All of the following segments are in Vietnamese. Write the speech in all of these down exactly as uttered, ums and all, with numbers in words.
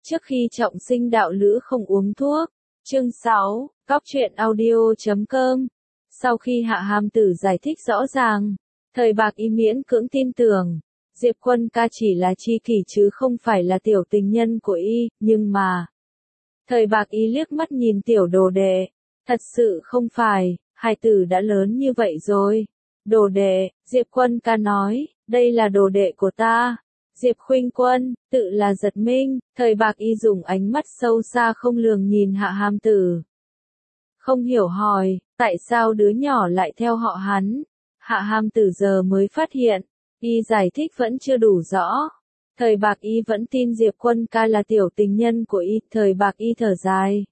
Trước khi trọng sinh đạo lữ không uống thuốc. Chương sáu, Cóc truyện audio chấm com. Sau khi Hạ Hàm Tử giải thích rõ ràng, Thời Bạc Y miễn cưỡng tin tưởng, Diệp Quân ca chỉ là tri kỷ chứ không phải là tiểu tình nhân của y, nhưng mà... Thời Bạc Y liếc mắt nhìn tiểu đồ đệ, thật sự không phải, hài tử đã lớn như vậy rồi. Đồ đệ, Diệp Quân ca nói, đây là đồ đệ của ta. Diệp Khuynh Quân, tự là giật mình, Thời Bạc Y dùng ánh mắt sâu xa không lường nhìn Hạ Hàm Tử. Không hiểu hỏi, tại sao đứa nhỏ lại theo họ hắn? Hạ Hàm Tử giờ mới phát hiện, y giải thích vẫn chưa đủ rõ. Thời Bạc Y vẫn tin Diệp Quân ca là tiểu tình nhân của y, Thời Bạc Y thở dài.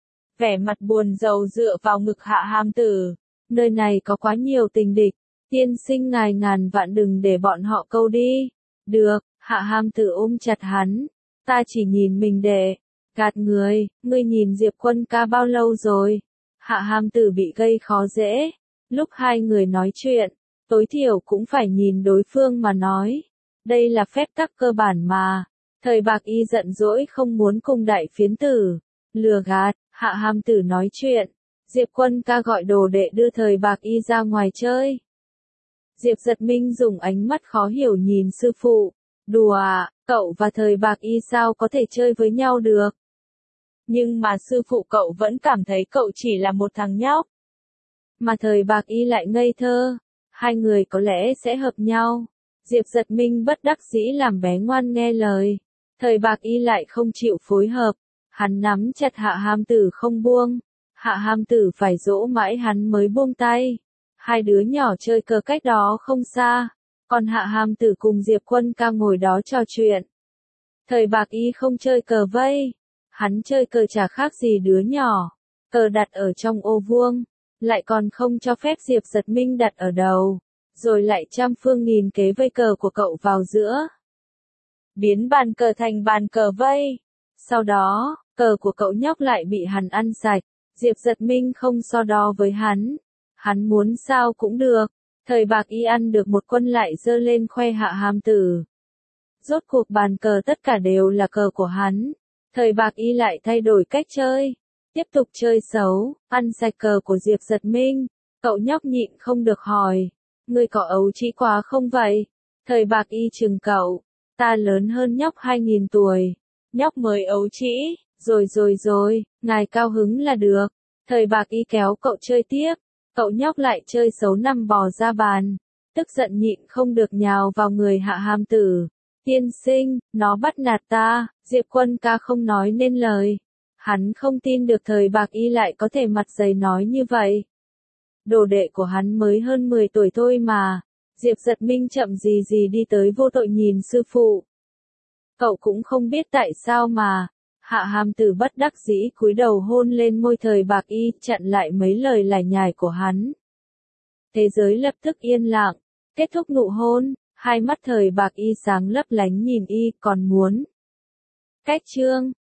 Vẻ mặt buồn rầu dựa vào ngực Hạ Hàm Tử. Nơi này có quá nhiều tình địch, tiên sinh ngài ngàn vạn đừng để bọn họ câu đi. Được, Hạ Hàm Tử ôm chặt hắn. Ta chỉ nhìn mình để gạt người, ngươi nhìn Diệp Quân ca bao lâu rồi? Hạ Hàm Tử bị gây khó dễ. Lúc hai người nói chuyện, tối thiểu cũng phải nhìn đối phương mà nói. Đây là phép tắc cơ bản mà. Thời Bạc Y giận dỗi không muốn cùng đại phiến tử lừa gạt. Hạ Hàm Tử nói chuyện. Diệp Quân ca gọi đồ đệ đưa Thời Bạc Y ra ngoài chơi. Diệp Giật Minh dùng ánh mắt khó hiểu nhìn sư phụ. Đùa à, cậu và Thời Bạc Y sao có thể chơi với nhau được? Nhưng mà sư phụ cậu vẫn cảm thấy cậu chỉ là một thằng nhóc. Mà Thời Bạc Y lại ngây thơ. Hai người có lẽ sẽ hợp nhau. Diệp Giật Minh bất đắc dĩ làm bé ngoan nghe lời. Thời Bạc Y lại không chịu phối hợp. Hắn nắm chặt Hạ Hàm Tử không buông. Hạ Hàm Tử phải dỗ mãi hắn mới buông tay. Hai đứa nhỏ chơi cờ cách đó không xa. Còn Hạ Hàm Tử cùng Diệp Quân ca ngồi đó trò chuyện. Thời Bạc Y không chơi cờ vây. Hắn chơi cờ chả khác gì đứa nhỏ. Cờ đặt ở trong ô vuông. Lại còn không cho phép Diệp Giật Minh đặt ở đầu. Rồi lại trăm phương nghìn kế vây cờ của cậu vào giữa. Biến bàn cờ thành bàn cờ vây. Sau đó, cờ của cậu nhóc lại bị hắn ăn sạch. Diệp Giật Minh không so đo với hắn. Hắn muốn sao cũng được. Thời Bạc Y ăn được một quân lại giơ lên khoe Hạ Hàm Tử. Rốt cuộc bàn cờ tất cả đều là cờ của hắn. Thời Bạc Y lại thay đổi cách chơi. Tiếp tục chơi xấu, ăn sạch cờ của Diệp Giật Minh. Cậu nhóc nhịn không được hỏi. Ngươi có ấu trĩ quá không vậy? Thời Bạc Y chừng cậu. Ta lớn hơn nhóc hai nghìn tuổi. Nhóc mới ấu trĩ. Rồi rồi rồi, ngài cao hứng là được. Thời Bạc Y kéo cậu chơi tiếp. Cậu nhóc lại chơi xấu nằm bò ra bàn. Tức giận nhịn không được nhào vào người Hạ Hàm Tử. Tiên sinh, nó bắt nạt ta. Diệp Quân ca không nói nên lời. Hắn không tin được Thời Bạc Y lại có thể mặt dày nói như vậy. Đồ đệ của hắn mới hơn mười tuổi thôi mà. Diệp Giật Minh chậm gì gì đi tới vô tội nhìn sư phụ. Cậu cũng không biết tại sao mà. Hạ Hàm Tử bất đắc dĩ cúi đầu hôn lên môi Thời Bạc Y, chặn lại mấy lời lải nhải của hắn. Thế giới lập tức yên lặng. Kết thúc nụ hôn, hai mắt Thời Bạc Y sáng lấp lánh nhìn y, còn muốn. Cách chương